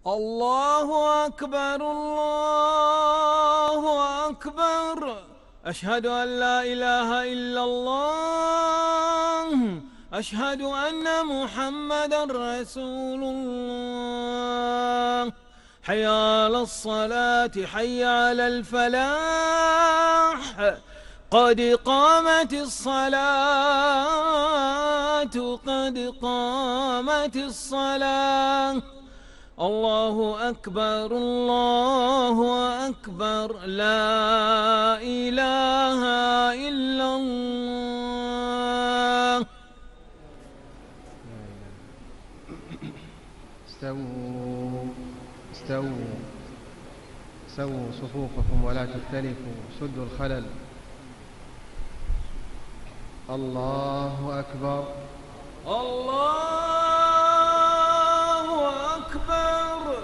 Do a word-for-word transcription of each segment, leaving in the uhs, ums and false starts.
الله أكبر الله أكبر. أشهد أن لا إله إلا الله. أشهد أن محمدا رسول الله. حي على الصلاة حي على الفلاح. قد قامت الصلاة قد قامت الصلاة. الله أكبر الله أكبر. لا إله إلا الله. استووا استووا سووا صفوفكم ولا تختلفوا، سدوا الخلل. الله أكبر الله أكبر.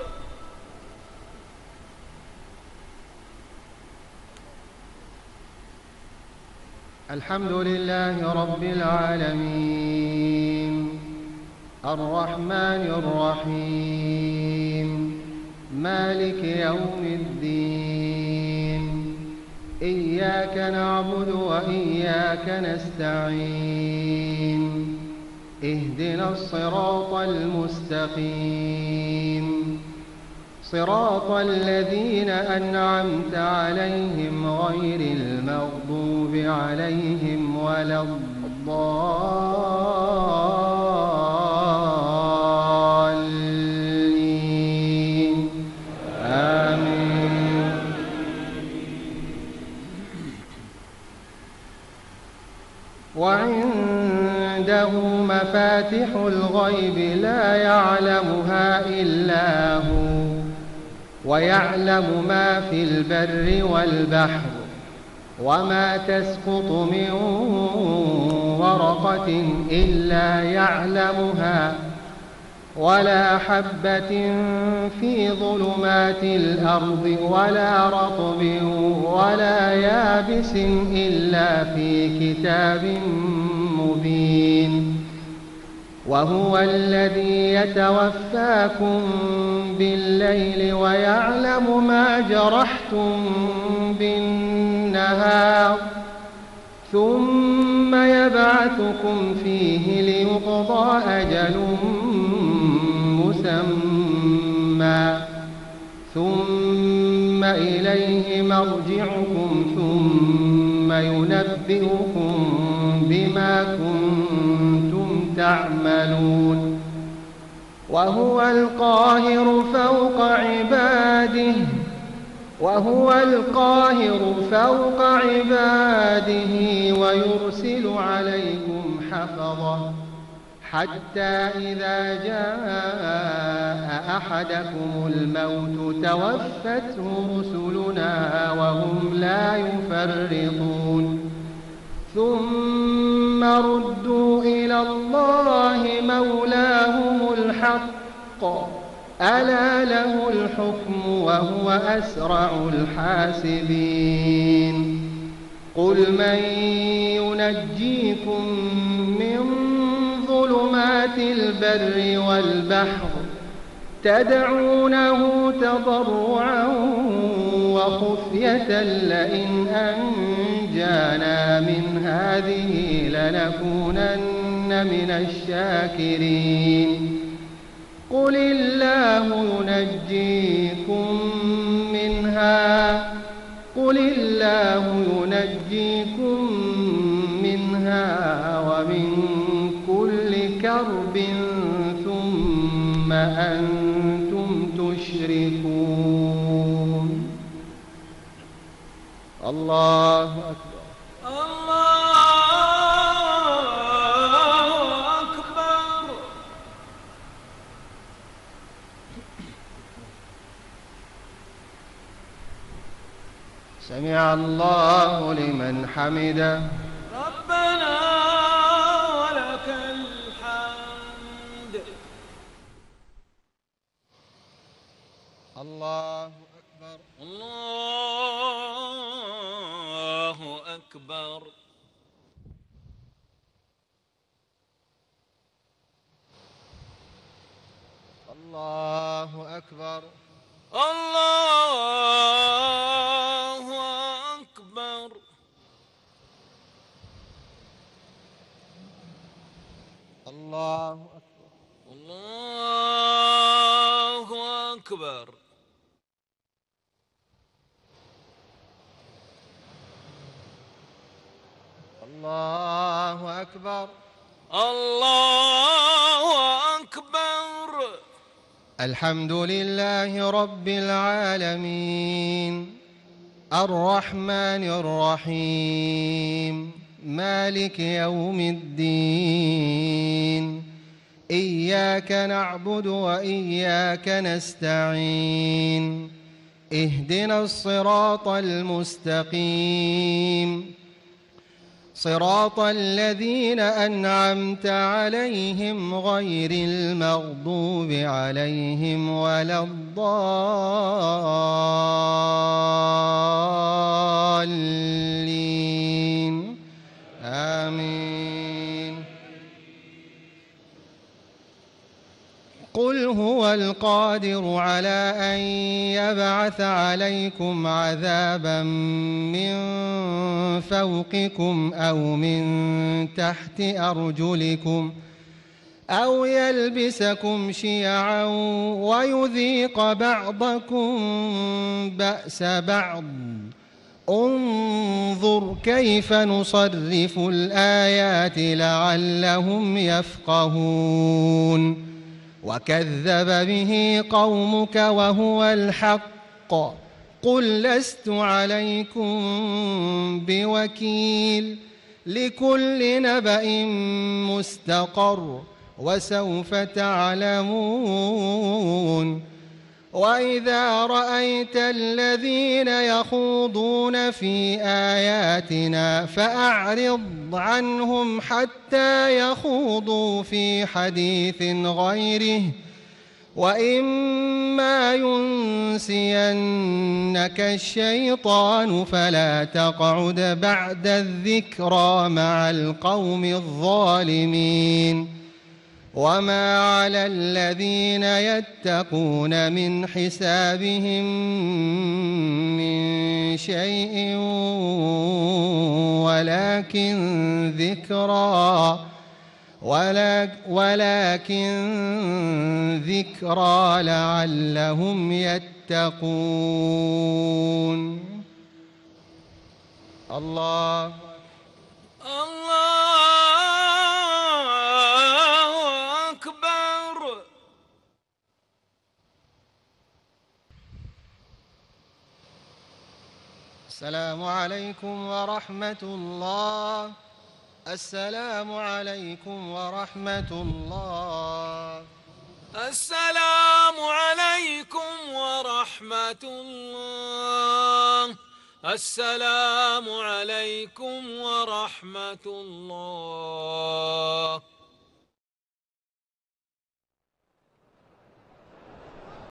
الحمد لله رب العالمين، الرحمن الرحيم، مالك يوم الدين. إياك نعبد وإياك نستعين. اهدنا الصراط المستقيم، صراط الذين أنعمت عليهم غير المغضوب عليهم ولا الضالين. آمين. وعنده مفاتح الغيب لا يعلمها إلا هو، ويعلم ما في البر والبحر، وما تسقط من ورقة إلا يعلمها، ولا حبة في ظلمات الأرض ولا رطب ولا يابس إلا في كتاب مبين. وهو الذي يتوفاكم بالليل ويعلم ما جرحتم بالنهار، ثم يبعثكم فيه ليقضى أجل مسمى، ثم إليه مرجعكم ثم ينبئكم بما كنتم تعملون. وهو القاهر فوق عباده وهو القاهر فوق عباده ويرسل عليكم حفظة حتى إذا جاء أحدكم الموت توفته رسلنا وهم لا يفرطون. ثم ردوا إلى الله مولاهم الحق، ألا له الحكم وهو أسرع الحاسبين. قل من ينجيكم من ظلمات البر والبحر تدعونه تضرعا وخفية لئن أنجانا من هذه لنكونن من الشاكرين. قل الله ينجيكم منها قل الله ينجيكم منها ومن كل كرب ثم أنتم تشركون. الله أكبر الله أكبر. سمع الله لمن حمده. ربنا ولك الحمد. الله أكبر الله أكبر. الله الله أكبر. الله أكبر. الله أكبر. الله أكبر. الله أكبر. الله أكبر. الحمد لله رب العالمين الرحمن الرحيم مالك يوم الدين إياك نعبد وإياك نستعين اهدنا الصراط المستقيم صراط الذين أنعمت عليهم غير المغضوب عليهم ولا الضالين آمين. قل هو القادر على أن يبعث عليكم عذابا من فوقكم أو من تحت أرجلكم أو يلبسكم شيعا ويذيق بعضكم بأس بعض انظر كيف نصرف الآيات لعلهم يفقهون وكذب به قومك وهو الحق قل لست عليكم بوكيل لكل نبأ مستقر وسوف تعلمون. وإذا رأيت الذين يخوضون في آياتنا فأعرض عنهم حتى يخوضوا في حديث غيره وإما ينسينك الشيطان فلا تقعد بعد الذكرى مع القوم الظالمين. وما على الذين يتقون من حسابهم من شيء ولكن ذكرى ولكن ذكرى لعلهم يتقون. الله السلام عليكم ورحمة الله. السلام عليكم ورحمة الله. السلام عليكم ورحمة الله. السلام عليكم ورحمة الله.